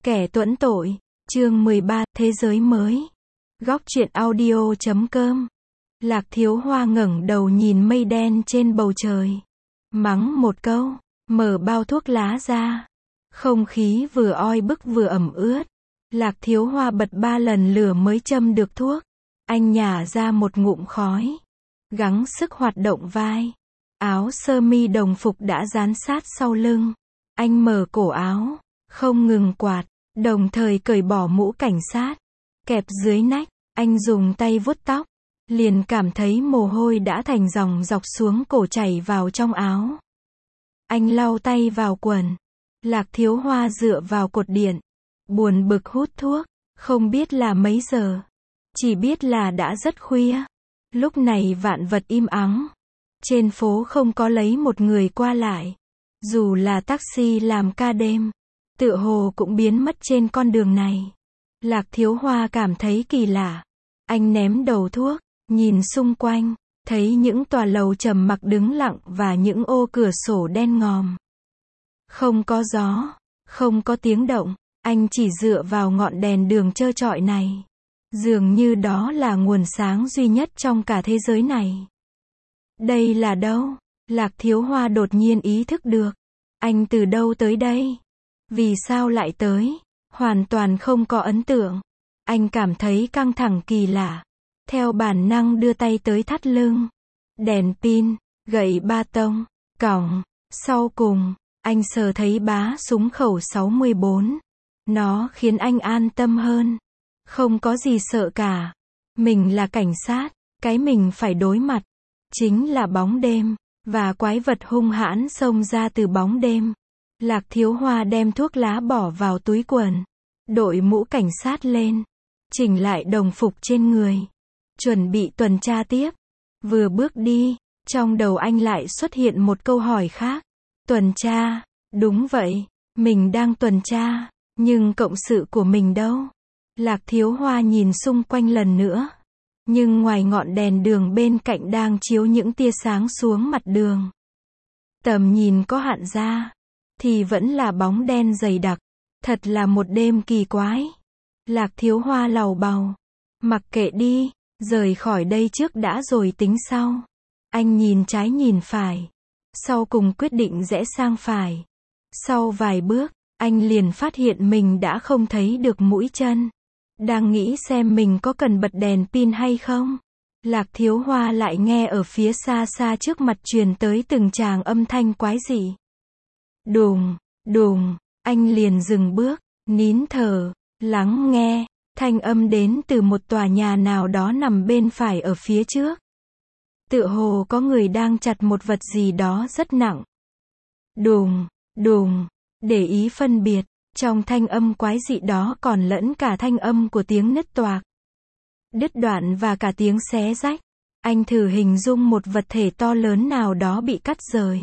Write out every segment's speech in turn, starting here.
Kẻ tuẫn tội, chương 13, thế giới mới. Góc truyện audio.com. Lạc Thiếu Hoa ngẩng đầu nhìn mây đen trên bầu trời. Mắng một câu, mở bao thuốc lá ra. Không khí vừa oi bức vừa ẩm ướt. Lạc Thiếu Hoa bật 3 lần lửa mới châm được thuốc. Anh nhả ra một ngụm khói. Gắng sức hoạt động vai. Áo sơ mi đồng phục đã dán sát sau lưng. Anh mở cổ áo, không ngừng quạt, đồng thời cởi bỏ mũ cảnh sát, kẹp dưới nách. Anh dùng tay vuốt tóc, liền cảm thấy mồ hôi đã thành dòng dọc xuống cổ chảy vào trong áo. Anh lau tay vào quần. Lạc Thiếu Hoa dựa vào cột điện, buồn bực hút thuốc, không biết là mấy giờ, chỉ biết là đã rất khuya. Lúc này vạn vật im ắng, trên phố không có lấy một người qua lại, dù là taxi làm ca đêm, tựa hồ cũng biến mất trên con đường này. Lạc Thiếu Hoa cảm thấy kỳ lạ. Anh ném đầu thuốc, nhìn xung quanh, thấy những tòa lầu trầm mặc đứng lặng và những ô cửa sổ đen ngòm. Không có gió, không có tiếng động, anh chỉ dựa vào ngọn đèn đường trơ trọi này. Dường như đó là nguồn sáng duy nhất trong cả thế giới này. Đây là đâu? Lạc Thiếu Hoa đột nhiên ý thức được. Anh từ đâu tới đây? Vì sao lại tới? Hoàn toàn không có ấn tượng. Anh cảm thấy căng thẳng kỳ lạ. Theo bản năng đưa tay tới thắt lưng. Đèn pin, gậy ba tông, còng. Sau cùng, anh sờ thấy bá súng khẩu 64. Nó khiến anh an tâm hơn. Không có gì sợ cả. Mình là cảnh sát, cái mình phải đối mặt chính là bóng đêm, và quái vật hung hãn xông ra từ bóng đêm. Lạc Thiếu Hoa đem thuốc lá bỏ vào túi quần, đội mũ cảnh sát lên, chỉnh lại đồng phục trên người, chuẩn bị tuần tra tiếp. Vừa bước đi, trong đầu anh lại xuất hiện một câu hỏi khác. Tuần tra, đúng vậy, mình đang tuần tra, nhưng cộng sự của mình đâu? Lạc Thiếu Hoa nhìn xung quanh lần nữa, nhưng ngoài ngọn đèn đường bên cạnh đang chiếu những tia sáng xuống mặt đường, tầm nhìn có hạn ra, thì vẫn là bóng đen dày đặc. Thật là một đêm kỳ quái. Lạc Thiếu Hoa lầu bầu. Mặc kệ đi, rời khỏi đây trước đã rồi tính sau. Anh nhìn trái nhìn phải. Sau cùng quyết định rẽ sang phải. Sau vài bước, anh liền phát hiện mình đã không thấy được mũi chân. Đang nghĩ xem mình có cần bật đèn pin hay không. Lạc Thiếu Hoa lại nghe ở phía xa xa trước mặt truyền tới từng tràng âm thanh quái dị. Đùng, đùng, anh liền dừng bước, nín thở, lắng nghe, thanh âm đến từ một tòa nhà nào đó nằm bên phải ở phía trước. Tựa hồ có người đang chặt một vật gì đó rất nặng. Đùng, đùng, để ý phân biệt, trong thanh âm quái dị đó còn lẫn cả thanh âm của tiếng nứt toạc, đứt đoạn và cả tiếng xé rách. Anh thử hình dung một vật thể to lớn nào đó bị cắt rời.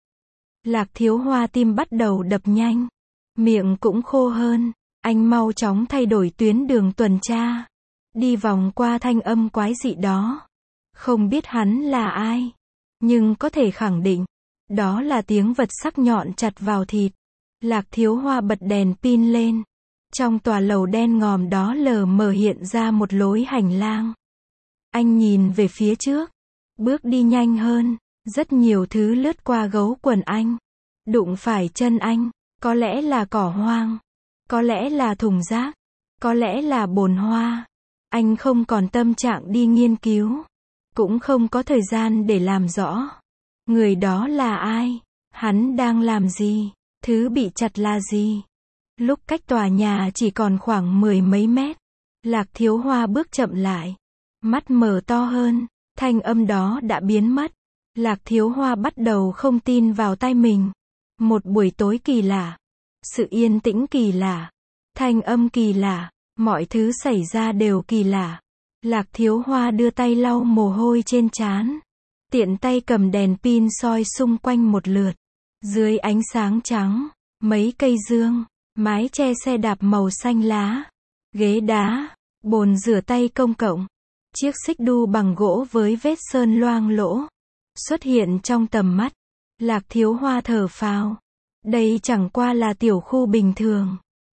Lạc Thiếu Hoa tim bắt đầu đập nhanh, miệng cũng khô hơn. Anh mau chóng thay đổi tuyến đường tuần tra, đi vòng qua thanh âm quái dị đó. Không biết hắn là ai, nhưng có thể khẳng định, đó là tiếng vật sắc nhọn chặt vào thịt. Lạc Thiếu Hoa bật đèn pin lên. Trong tòa lầu đen ngòm đó lờ mờ hiện ra một lối hành lang. Anh nhìn về phía trước, bước đi nhanh hơn. Rất nhiều thứ lướt qua gấu quần anh, đụng phải chân anh. Có lẽ là cỏ hoang, có lẽ là thùng rác, có lẽ là bồn hoa. Anh không còn tâm trạng đi nghiên cứu, cũng không có thời gian để làm rõ. Người đó là ai? Hắn đang làm gì? Thứ bị chặt là gì? Lúc cách tòa nhà chỉ còn khoảng 10 mấy mét, Lạc Thiếu Hoa bước chậm lại, mắt mở to hơn. Thanh âm đó đã biến mất. Lạc Thiếu Hoa bắt đầu không tin vào tai mình. Một buổi tối kỳ lạ, sự yên tĩnh kỳ lạ, thanh âm kỳ lạ, mọi thứ xảy ra đều kỳ lạ. Lạc Thiếu Hoa đưa tay lau mồ hôi trên trán, tiện tay cầm đèn pin soi xung quanh một lượt. Dưới ánh sáng trắng, mấy cây dương, mái che xe đạp màu xanh lá, ghế đá, bồn rửa tay công cộng, chiếc xích đu bằng gỗ với vết sơn loang lỗ xuất hiện trong tầm mắt. Lạc Thiếu Hoa thở phào. Đây chẳng qua là tiểu khu bình thường.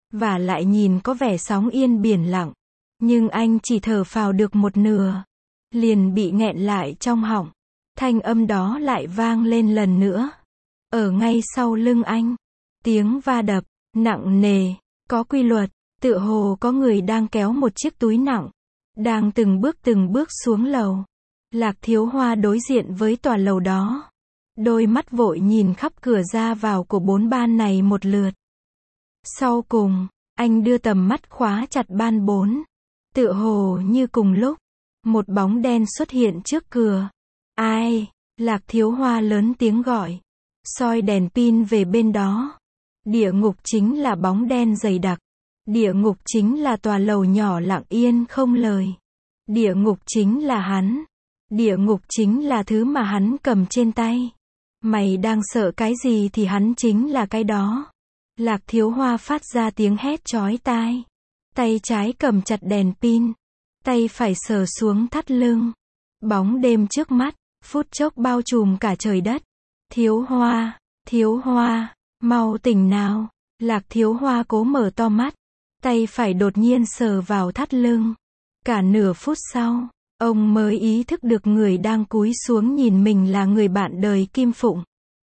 và lại nhìn có vẻ sóng yên biển lặng. Nhưng anh chỉ thở phào được một nửa, liền bị nghẹn lại trong họng. Thanh âm đó lại vang lên lần nữa. Ở ngay sau lưng anh, tiếng va đập, nặng nề, có quy luật, tựa hồ có người đang kéo một chiếc túi nặng, đang từng bước xuống lầu. Lạc Thiếu Hoa đối diện với tòa lầu đó. Đôi mắt vội nhìn khắp cửa ra vào của 4 ban này một lượt. Sau cùng, anh đưa tầm mắt khóa chặt ban 4. Tựa hồ như cùng lúc, một bóng đen xuất hiện trước cửa. Ai? Lạc Thiếu Hoa lớn tiếng gọi. Soi đèn pin về bên đó. Địa ngục chính là bóng đen dày đặc. Địa ngục chính là tòa lầu nhỏ lặng yên không lời. Địa ngục chính là hắn. Địa ngục chính là thứ mà hắn cầm trên tay. Mày đang sợ cái gì thì hắn chính là cái đó. Lạc Thiếu Hoa phát ra tiếng hét chói tai. Tay trái cầm chặt đèn pin. Tay phải sờ xuống thắt lưng. Bóng đêm trước mắt, phút chốc bao trùm cả trời đất. Thiếu Hoa, mau tỉnh nào. Lạc Thiếu Hoa cố mở to mắt. Tay phải đột nhiên sờ vào thắt lưng. Cả nửa phút sau, ông mới ý thức được người đang cúi xuống nhìn mình là người bạn đời Kim Phụng.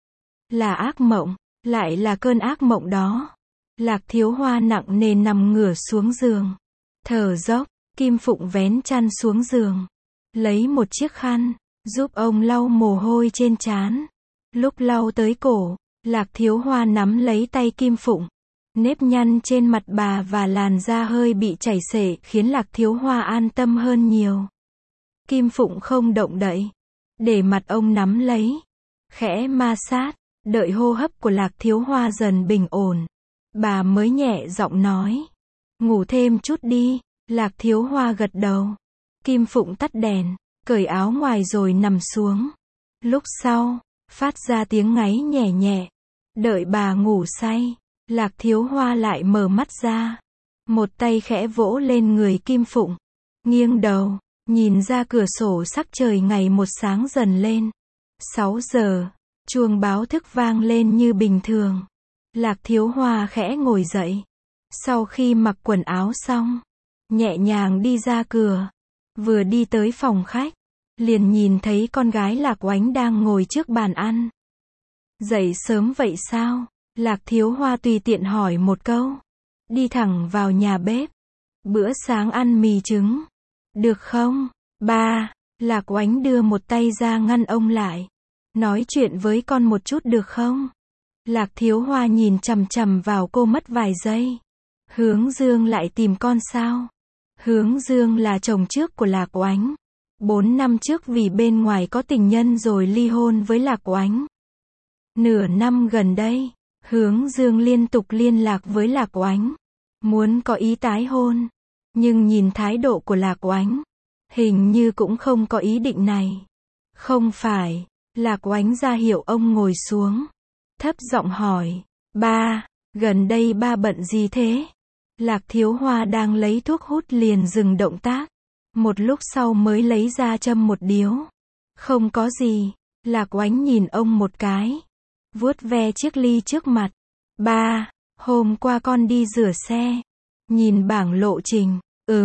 Là ác mộng, lại là cơn ác mộng đó. Lạc Thiếu Hoa nặng nề nằm ngửa xuống giường. Thở dốc, Kim Phụng vén chăn xuống giường. Lấy một chiếc khăn, giúp ông lau mồ hôi trên trán. Lúc lau tới cổ, Lạc Thiếu Hoa nắm lấy tay Kim Phụng. Nếp nhăn trên mặt bà và làn da hơi bị chảy xệ khiến Lạc Thiếu Hoa an tâm hơn nhiều. Kim Phụng không động đậy. Để mặt ông nắm lấy. Khẽ ma sát, đợi hô hấp của Lạc Thiếu Hoa dần bình ổn. Bà mới nhẹ giọng nói. Ngủ thêm chút đi. Lạc Thiếu Hoa gật đầu. Kim Phụng tắt đèn, cởi áo ngoài rồi nằm xuống. Lúc sau, phát ra tiếng ngáy nhẹ nhẹ. Đợi bà ngủ say, Lạc Thiếu Hoa lại mở mắt ra. Một tay khẽ vỗ lên người Kim Phụng. Nghiêng đầu, nhìn ra cửa sổ sắc trời ngày một sáng dần lên. 6 giờ, chuông báo thức vang lên như bình thường. Lạc Thiếu Hoa khẽ ngồi dậy. Sau khi mặc quần áo xong, nhẹ nhàng đi ra cửa. Vừa đi tới phòng khách, liền nhìn thấy con gái Lạc Oánh đang ngồi trước bàn ăn. Dậy sớm vậy sao? Lạc Thiếu Hoa tùy tiện hỏi một câu. Đi thẳng vào nhà bếp. Bữa sáng ăn mì trứng. Được không? Ba. Lạc Oánh đưa một tay ra ngăn ông lại. Nói chuyện với con một chút được không? Lạc Thiếu Hoa nhìn chằm chằm vào cô mất vài giây. Hướng Dương lại tìm con sao? Hướng Dương là chồng trước của Lạc Oánh. 4 năm trước vì bên ngoài có tình nhân rồi ly hôn với Lạc Oánh. Nửa năm gần đây, Hướng Dương liên tục liên lạc với Lạc Oánh. Muốn có ý tái hôn. Nhưng nhìn thái độ của Lạc Oánh, hình như cũng không có ý định này. Không phải. Lạc Oánh ra hiệu ông ngồi xuống. Thấp giọng hỏi. Ba, gần đây ba bận gì thế? Lạc Thiếu Hoa đang lấy thuốc hút liền dừng động tác. Một lúc sau mới lấy ra châm một điếu. Không có gì. Lạc Oánh nhìn ông một cái. Vuốt ve chiếc ly trước mặt. Ba, hôm qua con đi rửa xe. Nhìn bảng lộ trình.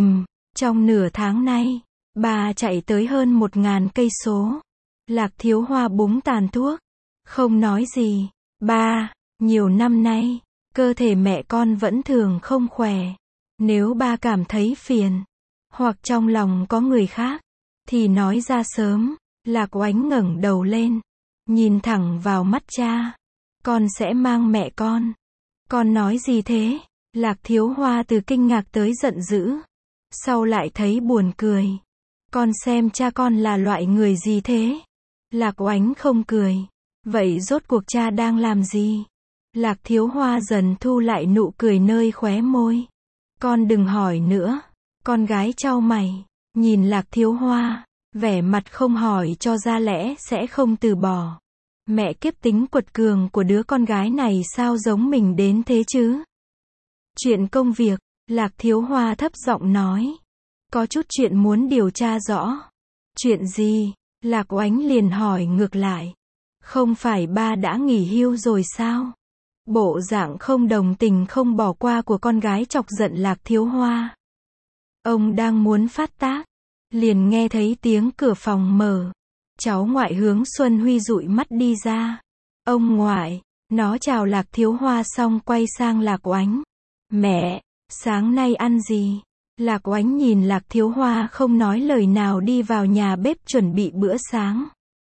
Trong nửa tháng nay, bà chạy tới hơn 1000 cây số. Lạc Thiếu Hoa búng tàn thuốc. Không nói gì. Ba, nhiều năm nay, cơ thể mẹ con vẫn thường không khỏe. Nếu ba cảm thấy phiền, hoặc trong lòng có người khác, thì nói ra sớm. Lạc Oánh ngẩng đầu lên, nhìn thẳng vào mắt cha. Con sẽ mang mẹ con. Con nói gì thế? Lạc Thiếu Hoa từ kinh ngạc tới giận dữ. Sau lại thấy buồn cười. Con xem cha con là loại người gì thế? Lạc Oánh không cười. Vậy rốt cuộc cha đang làm gì? Lạc Thiếu Hoa dần thu lại nụ cười nơi khóe môi. Con đừng hỏi nữa. Con gái chau mày, nhìn Lạc Thiếu Hoa, vẻ mặt không hỏi cho ra lẽ sẽ không từ bỏ. Mẹ kiếp tính quật cường của đứa con gái này sao giống mình đến thế chứ? Chuyện công việc, Lạc Thiếu Hoa thấp giọng nói. Có chút chuyện muốn điều tra rõ. Chuyện gì? Lạc Oánh liền hỏi ngược lại. Không phải ba đã nghỉ hưu rồi sao? Bộ dạng không đồng tình không bỏ qua của con gái chọc giận Lạc Thiếu Hoa. Ông đang muốn phát tác, liền nghe thấy tiếng cửa phòng mở. Cháu ngoại Hướng Xuân Huy dụi mắt đi ra. Ông ngoại, nó chào Lạc Thiếu Hoa xong quay sang Lạc Oánh. Mẹ, sáng nay ăn gì? Lạc Oánh nhìn Lạc Thiếu Hoa không nói lời nào đi vào nhà bếp chuẩn bị bữa sáng.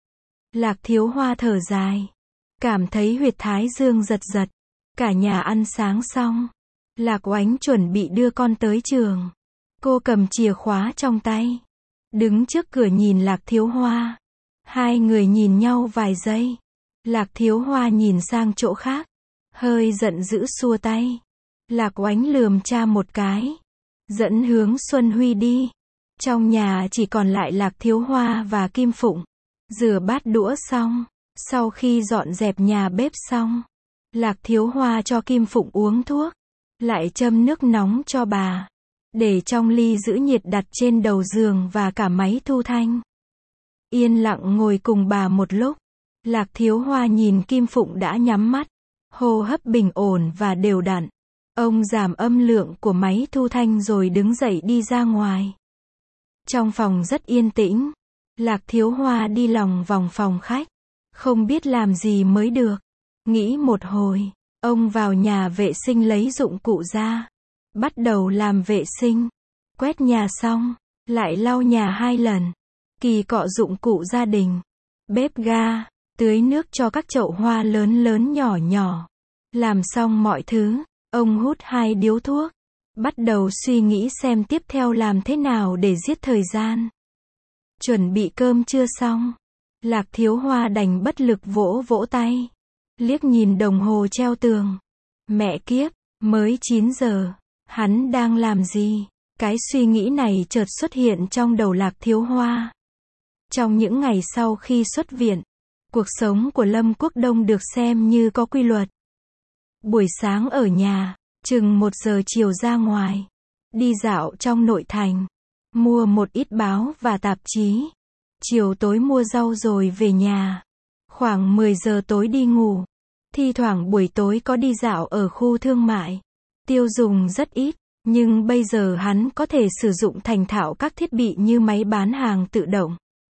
Lạc Thiếu Hoa thở dài, cảm thấy huyệt thái dương giật giật. Cả nhà ăn sáng xong, Lạc Oánh chuẩn bị đưa con tới trường. Cô cầm chìa khóa trong tay, đứng trước cửa nhìn Lạc Thiếu Hoa. Hai người nhìn nhau vài giây. Lạc Thiếu Hoa nhìn sang chỗ khác, hơi giận dữ xua tay. Lạc Oánh lườm cha một cái, dẫn Hướng Xuân Huy đi. Trong nhà chỉ còn lại Lạc Thiếu Hoa và Kim Phụng. Rửa bát đũa xong, sau khi dọn dẹp nhà bếp xong, Lạc Thiếu Hoa cho Kim Phụng uống thuốc, lại châm nước nóng cho bà, để trong ly giữ nhiệt đặt trên đầu giường và cả máy thu thanh. Yên lặng ngồi cùng bà một lúc, Lạc Thiếu Hoa nhìn Kim Phụng đã nhắm mắt, hô hấp bình ổn và đều đặn. Ông giảm âm lượng của máy thu thanh rồi đứng dậy đi ra ngoài. Trong phòng rất yên tĩnh, Lạc Thiếu Hoa đi lòng vòng phòng khách, không biết làm gì mới được. Nghĩ một hồi, ông vào nhà vệ sinh lấy dụng cụ ra, bắt đầu làm vệ sinh. Quét nhà xong, lại lau nhà 2 lần. Kỳ cọ dụng cụ gia đình, bếp ga, tưới nước cho các chậu hoa lớn lớn nhỏ nhỏ. Làm xong mọi thứ, ông hút 2 điếu thuốc, bắt đầu suy nghĩ xem tiếp theo làm thế nào để giết thời gian. Chuẩn bị cơm trưa xong, Lạc Thiếu Hoa đành bất lực vỗ vỗ tay, liếc nhìn đồng hồ treo tường. Mẹ kiếp, mới 9 giờ, hắn đang làm gì? Cái suy nghĩ này chợt xuất hiện trong đầu Lạc Thiếu Hoa. Trong những ngày sau khi xuất viện, cuộc sống của Lâm Quốc Đông được xem như có quy luật. Buổi sáng ở nhà, chừng 1 giờ chiều ra ngoài, đi dạo trong nội thành, mua một ít báo và tạp chí. Chiều tối mua rau rồi về nhà. Khoảng 10 giờ tối đi ngủ. Thi thoảng buổi tối có đi dạo ở khu thương mại. Tiêu dùng rất ít, nhưng bây giờ hắn có thể sử dụng thành thạo các thiết bị như máy bán hàng tự động,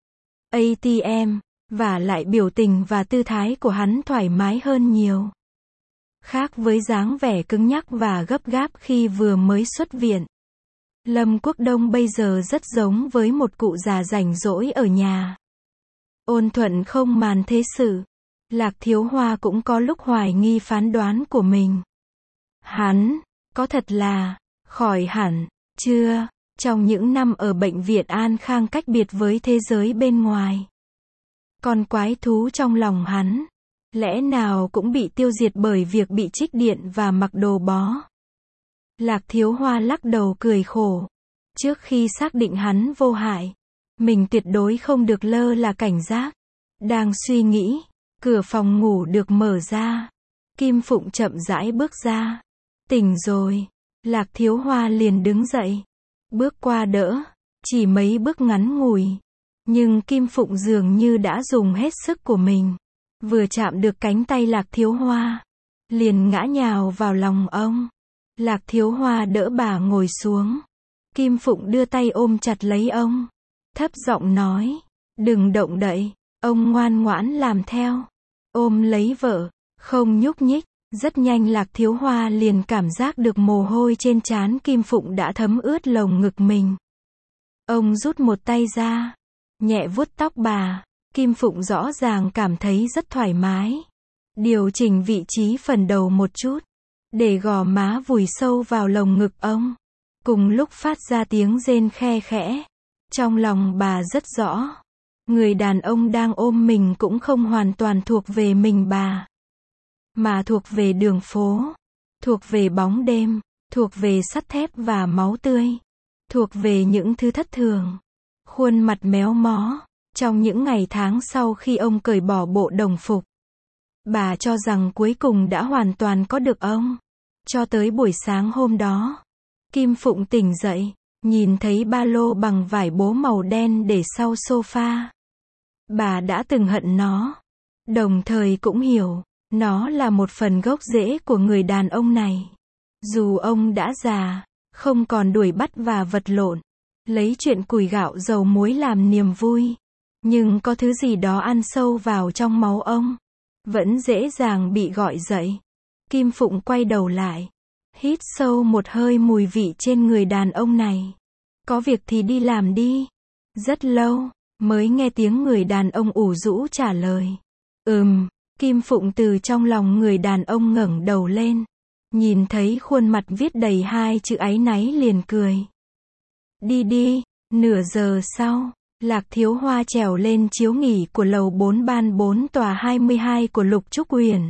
ATM, và lại biểu tình và tư thái của hắn thoải mái hơn nhiều. Khác với dáng vẻ cứng nhắc và gấp gáp khi vừa mới xuất viện, Lâm Quốc Đông bây giờ rất giống với một cụ già rảnh rỗi ở nhà. Ôn thuận không màn thế sự. Lạc Thiếu Hoa cũng có lúc hoài nghi phán đoán của mình. Hắn, có thật là, khỏi hẳn, chưa, trong những năm ở bệnh viện An Khang cách biệt với thế giới bên ngoài. Con quái thú trong lòng hắn, lẽ nào cũng bị tiêu diệt bởi việc bị trích điện và mặc đồ bó. Lạc Thiếu Hoa lắc đầu cười khổ. Trước khi xác định hắn vô hại, mình tuyệt đối không được lơ là cảnh giác. Đang suy nghĩ, cửa phòng ngủ được mở ra. Kim Phụng chậm rãi bước ra. Tỉnh rồi. Lạc Thiếu Hoa liền đứng dậy, bước qua đỡ, chỉ mấy bước ngắn ngủi. Nhưng Kim Phụng dường như đã dùng hết sức của mình. Vừa chạm được cánh tay Lạc Thiếu Hoa, liền ngã nhào vào lòng ông. Lạc Thiếu Hoa đỡ bà ngồi xuống. Kim Phụng đưa tay ôm chặt lấy ông, thấp giọng nói, đừng động đậy. Ông ngoan ngoãn làm theo, ôm lấy vợ, không nhúc nhích. Rất nhanh Lạc Thiếu Hoa liền cảm giác được mồ hôi trên trán Kim Phụng đã thấm ướt lồng ngực mình. Ông rút một tay ra, nhẹ vuốt tóc bà. Kim Phụng rõ ràng cảm thấy rất thoải mái. Điều chỉnh vị trí phần đầu một chút, để gò má vùi sâu vào lồng ngực ông. Cùng lúc phát ra tiếng rên khe khẽ. Trong lòng bà rất rõ, người đàn ông đang ôm mình cũng không hoàn toàn thuộc về mình bà, mà thuộc về đường phố, thuộc về bóng đêm, thuộc về sắt thép và máu tươi, thuộc về những thứ thất thường. Khuôn mặt méo mó. Trong những ngày tháng sau khi ông cởi bỏ bộ đồng phục, bà cho rằng cuối cùng đã hoàn toàn có được ông. Cho tới buổi sáng hôm đó, Kim Phụng tỉnh dậy, nhìn thấy ba lô bằng vải bố màu đen để sau sofa. Bà đã từng hận nó, đồng thời cũng hiểu, Nó là một phần gốc rễ của người đàn ông này. Dù ông đã già, không còn đuổi bắt và vật lộn, lấy chuyện củi gạo dầu muối làm niềm vui, nhưng có thứ gì đó ăn sâu vào trong máu ông, vẫn dễ dàng bị gọi dậy. Kim Phụng quay đầu lại, hít sâu một hơi mùi vị trên người đàn ông này. Có việc thì đi làm đi. Rất lâu, mới nghe tiếng người đàn ông ủ rũ trả lời. Kim Phụng từ trong lòng người đàn ông ngẩng đầu lên. Nhìn thấy khuôn mặt viết đầy hai chữ áy náy liền cười. Đi đi. Nửa giờ sau, Lạc Thiếu Hoa trèo lên chiếu nghỉ của lầu 4 ban 4 tòa 22 của Lục Trúc Huyền.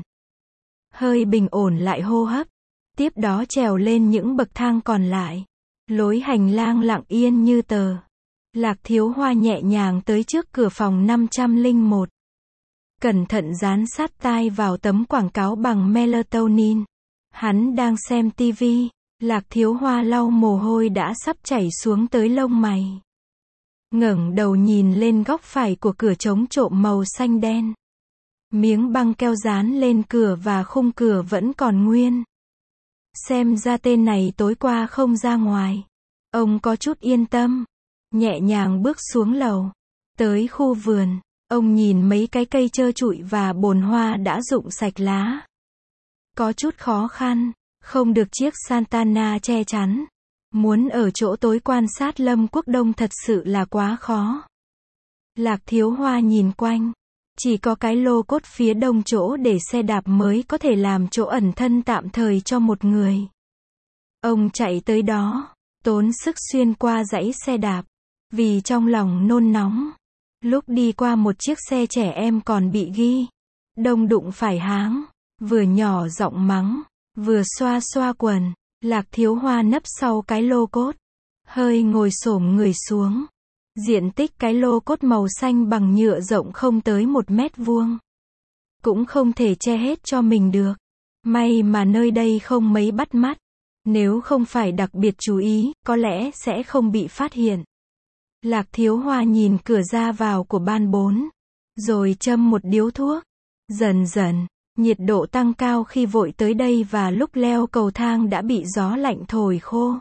Hơi bình ổn lại hô hấp. Tiếp đó trèo lên những bậc thang còn lại. Lối hành lang lặng yên như tờ. Lạc Thiếu Hoa nhẹ nhàng tới trước cửa phòng 501. Cẩn thận dán sát tai vào tấm quảng cáo bằng melatonin. Hắn đang xem tivi. Lạc Thiếu Hoa lau mồ hôi đã sắp chảy xuống tới lông mày. Ngẩng đầu nhìn lên góc phải của cửa chống trộm màu xanh đen. Miếng băng keo dán lên cửa và khung cửa vẫn còn nguyên. Xem ra tên này tối qua không ra ngoài. Ông có chút yên tâm. Nhẹ nhàng bước xuống lầu. Tới khu vườn. Ông nhìn mấy cái cây trơ trụi và bồn hoa đã rụng sạch lá. Có chút khó khăn. Không được chiếc Santana che chắn. Muốn ở chỗ tối quan sát Lâm Quốc Đông thật sự là quá khó. Lạc Thiếu Hoa nhìn quanh. Chỉ có cái lô cốt phía đông chỗ để xe đạp mới có thể làm chỗ ẩn thân tạm thời cho một người. Ông chạy tới đó, tốn sức xuyên qua dãy xe đạp, vì trong lòng nôn nóng. Lúc đi qua một chiếc xe trẻ em còn bị ghi đông đụng phải háng, vừa nhỏ giọng mắng, vừa xoa xoa quần. Lạc Thiếu Hoa nấp sau cái lô cốt, hơi ngồi xổm người xuống. Diện tích cái lô cốt màu xanh bằng nhựa rộng không tới 1 mét vuông. Cũng không thể che hết cho mình được. May mà nơi đây không mấy bắt mắt. Nếu không phải đặc biệt chú ý, có lẽ sẽ không bị phát hiện. Lạc Thiếu Hoa nhìn cửa ra vào của ban 4. Rồi châm một điếu thuốc. Dần dần, nhiệt độ tăng cao khi vội tới đây và lúc leo cầu thang đã bị gió lạnh thổi khô.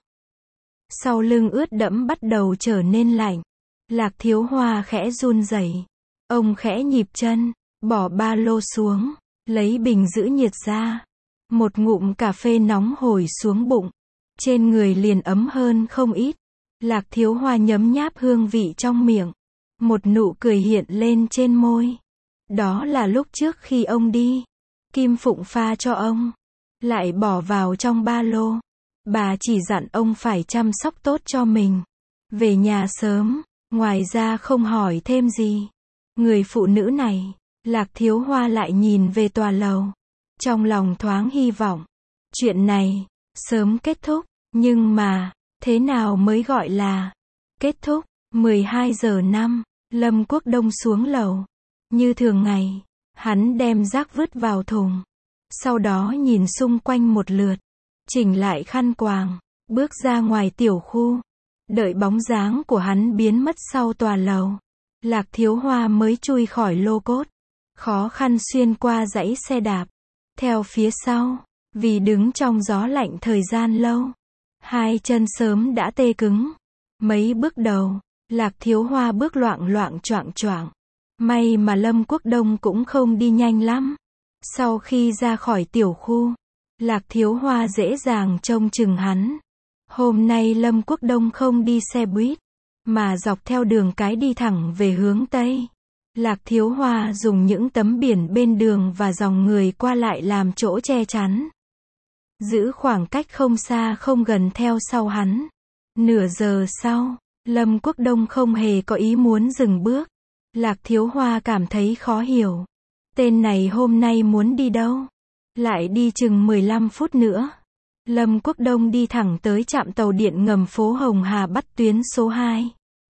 Sau lưng ướt đẫm bắt đầu trở nên lạnh. Lạc Thiếu Hoa khẽ run rẩy. Ông khẽ nhịp chân, bỏ ba lô xuống, lấy bình giữ nhiệt ra. Một ngụm cà phê nóng hổi xuống bụng. Trên người liền ấm hơn không ít. Lạc Thiếu Hoa nhấm nháp hương vị trong miệng. Một nụ cười hiện lên trên môi. Đó là lúc trước khi ông đi. Kim Phụng pha cho ông. Lại bỏ vào trong ba lô. Bà chỉ dặn ông phải chăm sóc tốt cho mình. Về nhà sớm. Ngoài ra không hỏi thêm gì. Người phụ nữ này. Lạc Thiếu Hoa lại nhìn về tòa lầu. Trong lòng thoáng hy vọng. Chuyện này. Sớm kết thúc. Nhưng mà. Thế nào mới gọi là kết thúc? 12 giờ 5. Lâm Quốc Đông xuống lầu. Như thường ngày. Hắn đem rác vứt vào thùng. Sau đó nhìn xung quanh một lượt. Chỉnh lại khăn quàng. Bước ra ngoài tiểu khu. Đợi bóng dáng của hắn biến mất sau tòa lầu. Lạc Thiếu Hoa mới chui khỏi lô cốt. Khó khăn xuyên qua dãy xe đạp. Theo phía sau. Vì đứng trong gió lạnh thời gian lâu. Hai chân sớm đã tê cứng. Mấy bước đầu. Lạc Thiếu Hoa bước loạng loạng choạng choạng. May mà Lâm Quốc Đông cũng không đi nhanh lắm. Sau khi ra khỏi tiểu khu. Lạc Thiếu Hoa dễ dàng trông chừng hắn. Hôm nay Lâm Quốc Đông không đi xe buýt, mà dọc theo đường cái đi thẳng về hướng Tây. Lạc Thiếu Hoa dùng những tấm biển bên đường và dòng người qua lại làm chỗ che chắn. Giữ khoảng cách không xa không gần theo sau hắn. Nửa giờ sau, Lâm Quốc Đông không hề có ý muốn dừng bước. Lạc Thiếu Hoa cảm thấy khó hiểu. Tên này hôm nay muốn đi đâu? Lại đi chừng 15 phút nữa. Lâm Quốc Đông đi thẳng tới trạm tàu điện ngầm phố Hồng Hà bắt tuyến số 2.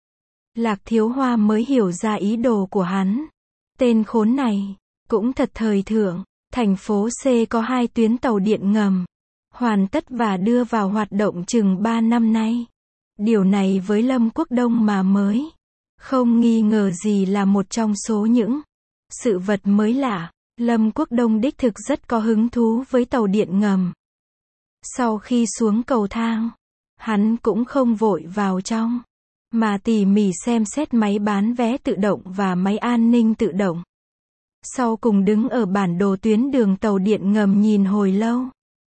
Lạc Thiếu Hoa mới hiểu ra ý đồ của hắn. Tên khốn này, cũng thật thời thượng. Thành phố C có 2 tuyến tàu điện ngầm. Hoàn tất và đưa vào hoạt động chừng 3 năm nay. Điều này với Lâm Quốc Đông mà mới. Không nghi ngờ gì là một trong số những sự vật mới lạ. Lâm Quốc Đông đích thực rất có hứng thú với tàu điện ngầm. Sau khi xuống cầu thang, hắn cũng không vội vào trong, mà tỉ mỉ xem xét máy bán vé tự động và máy an ninh tự động. Sau cùng đứng ở bản đồ tuyến đường tàu điện ngầm nhìn hồi lâu.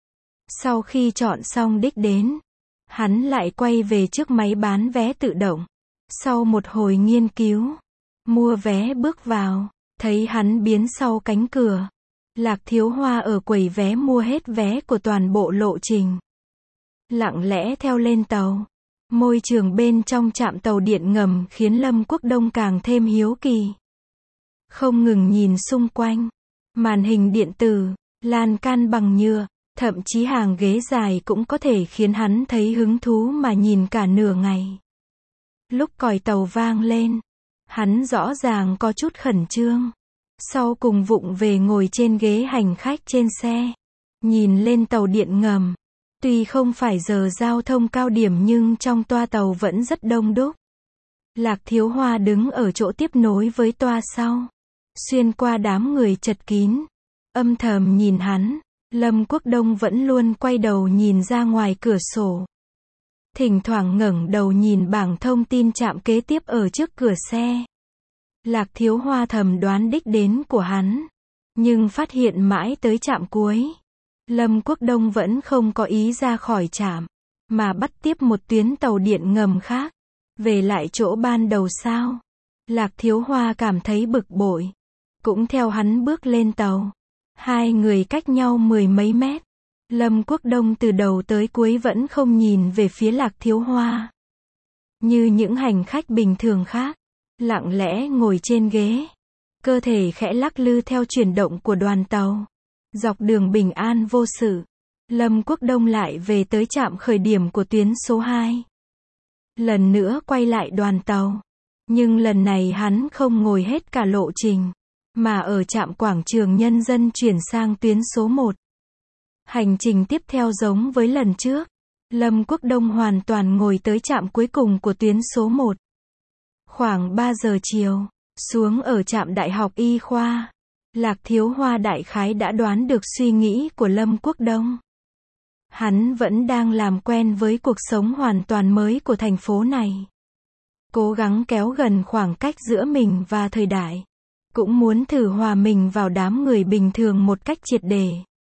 Sau khi chọn xong đích đến, hắn lại quay về trước máy bán vé tự động. Sau một hồi nghiên cứu, mua vé bước vào, thấy hắn biến sau cánh cửa. Lạc Thiếu Hoa ở quầy vé mua hết vé của toàn bộ lộ trình. Lặng lẽ theo lên tàu. Môi trường bên trong trạm tàu điện ngầm khiến Lâm Quốc Đông càng thêm hiếu kỳ. Không ngừng nhìn xung quanh. Màn hình điện tử, lan can bằng nhựa, thậm chí hàng ghế dài cũng có thể khiến hắn thấy hứng thú mà nhìn cả nửa ngày. Lúc còi tàu vang lên, hắn rõ ràng có chút khẩn trương. Sau cùng vụng về ngồi trên ghế hành khách trên xe. Nhìn lên tàu điện ngầm. Tuy không phải giờ giao thông cao điểm nhưng trong toa tàu vẫn rất đông đúc. Lạc Thiếu Hoa đứng ở chỗ tiếp nối với toa sau. Xuyên qua đám người chật kín. Âm thầm nhìn hắn. Lâm Quốc Đông vẫn luôn quay đầu nhìn ra ngoài cửa sổ. Thỉnh thoảng ngẩng đầu nhìn bảng thông tin trạm kế tiếp ở trước cửa xe. Lạc Thiếu Hoa thầm đoán đích đến của hắn. Nhưng phát hiện mãi tới trạm cuối. Lâm Quốc Đông vẫn không có ý ra khỏi trạm. Mà bắt tiếp một tuyến tàu điện ngầm khác. Về lại chỗ ban đầu sao? Lạc Thiếu Hoa cảm thấy bực bội. Cũng theo hắn bước lên tàu. Hai người cách nhau 10 mấy mét. Lâm Quốc Đông từ đầu tới cuối vẫn không nhìn về phía Lạc Thiếu Hoa. Như những hành khách bình thường khác. Lặng lẽ ngồi trên ghế. Cơ thể khẽ lắc lư theo chuyển động của đoàn tàu. Dọc đường bình an vô sự. Lâm Quốc Đông lại về tới trạm khởi điểm của tuyến số 2. Lần nữa quay lại đoàn tàu. Nhưng lần này hắn không ngồi hết cả lộ trình. Mà ở trạm quảng trường nhân dân chuyển sang tuyến số 1. Hành trình tiếp theo giống với lần trước. Lâm Quốc Đông hoàn toàn ngồi tới trạm cuối cùng của tuyến số 1. Khoảng 3 giờ chiều, xuống ở trạm Đại học Y khoa. Lạc Thiếu Hoa đại khái đã đoán được suy nghĩ của Lâm Quốc Đông. Hắn vẫn đang làm quen với cuộc sống hoàn toàn mới của thành phố này. Cố gắng kéo gần khoảng cách giữa mình và thời đại. Cũng muốn thử hòa mình vào đám người bình thường một cách triệt để.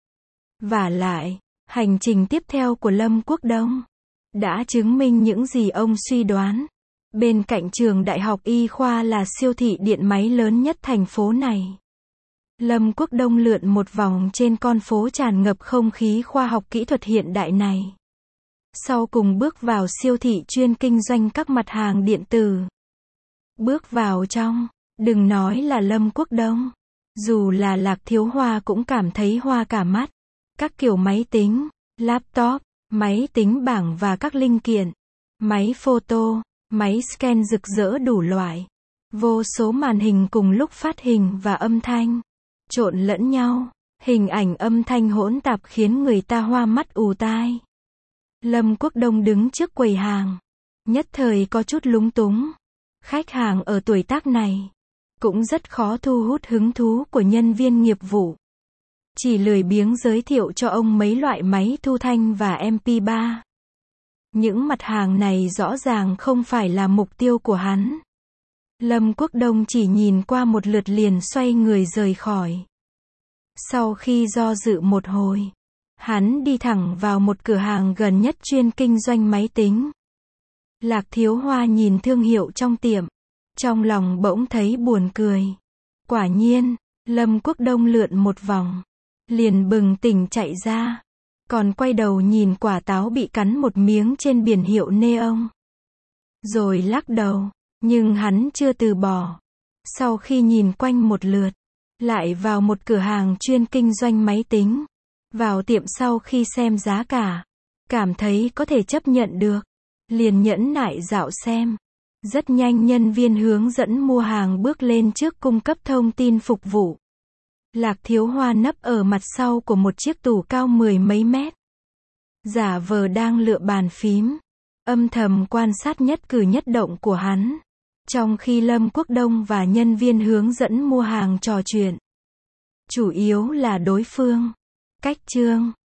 Vả lại, hành trình tiếp theo của Lâm Quốc Đông đã chứng minh những gì ông suy đoán. Bên cạnh trường Đại học Y khoa là siêu thị điện máy lớn nhất thành phố này. Lâm Quốc Đông lượn một vòng trên con phố tràn ngập không khí khoa học kỹ thuật hiện đại này. Sau cùng bước vào siêu thị chuyên kinh doanh các mặt hàng điện tử. Bước vào trong, đừng nói là Lâm Quốc Đông. Dù là Lạc Thiếu Hoa cũng cảm thấy hoa cả mắt. Các kiểu máy tính, laptop, máy tính bảng và các linh kiện. Máy photo, máy scan rực rỡ đủ loại. Vô số màn hình cùng lúc phát hình và âm thanh. Trộn lẫn nhau. Hình ảnh âm thanh hỗn tạp khiến người ta hoa mắt ù tai. Lâm Quốc Đông đứng trước quầy hàng. Nhất thời có chút lúng túng. Khách hàng ở tuổi tác này cũng rất khó thu hút hứng thú của nhân viên nghiệp vụ. Chỉ lười biếng giới thiệu cho ông mấy loại máy thu thanh và MP3. Những mặt hàng này rõ ràng không phải là mục tiêu của hắn. Lâm Quốc Đông chỉ nhìn qua một lượt liền xoay người rời khỏi. Sau khi do dự một hồi, hắn đi thẳng vào một cửa hàng gần nhất chuyên kinh doanh máy tính. Lạc Thiếu Hoa nhìn thương hiệu trong tiệm. Trong lòng bỗng thấy buồn cười. Quả nhiên, Lâm Quốc Đông lượn một vòng. Liền bừng tỉnh chạy ra. Còn quay đầu nhìn quả táo bị cắn một miếng trên biển hiệu neon. Rồi lắc đầu. Nhưng hắn chưa từ bỏ. Sau khi nhìn quanh một lượt, lại vào một cửa hàng chuyên kinh doanh máy tính. Vào tiệm sau khi xem giá cả, cảm thấy có thể chấp nhận được. Liền nhẫn nại dạo xem. Rất nhanh nhân viên hướng dẫn mua hàng bước lên trước cung cấp thông tin phục vụ. Lạc Thiếu Hoa nấp ở mặt sau của một chiếc tủ cao 10 mấy mét. Giả vờ đang lựa bàn phím. Âm thầm quan sát nhất cử nhất động của hắn. Trong khi Lâm Quốc Đông và nhân viên hướng dẫn mua hàng trò chuyện. Chủ yếu là đối phương. Cách chương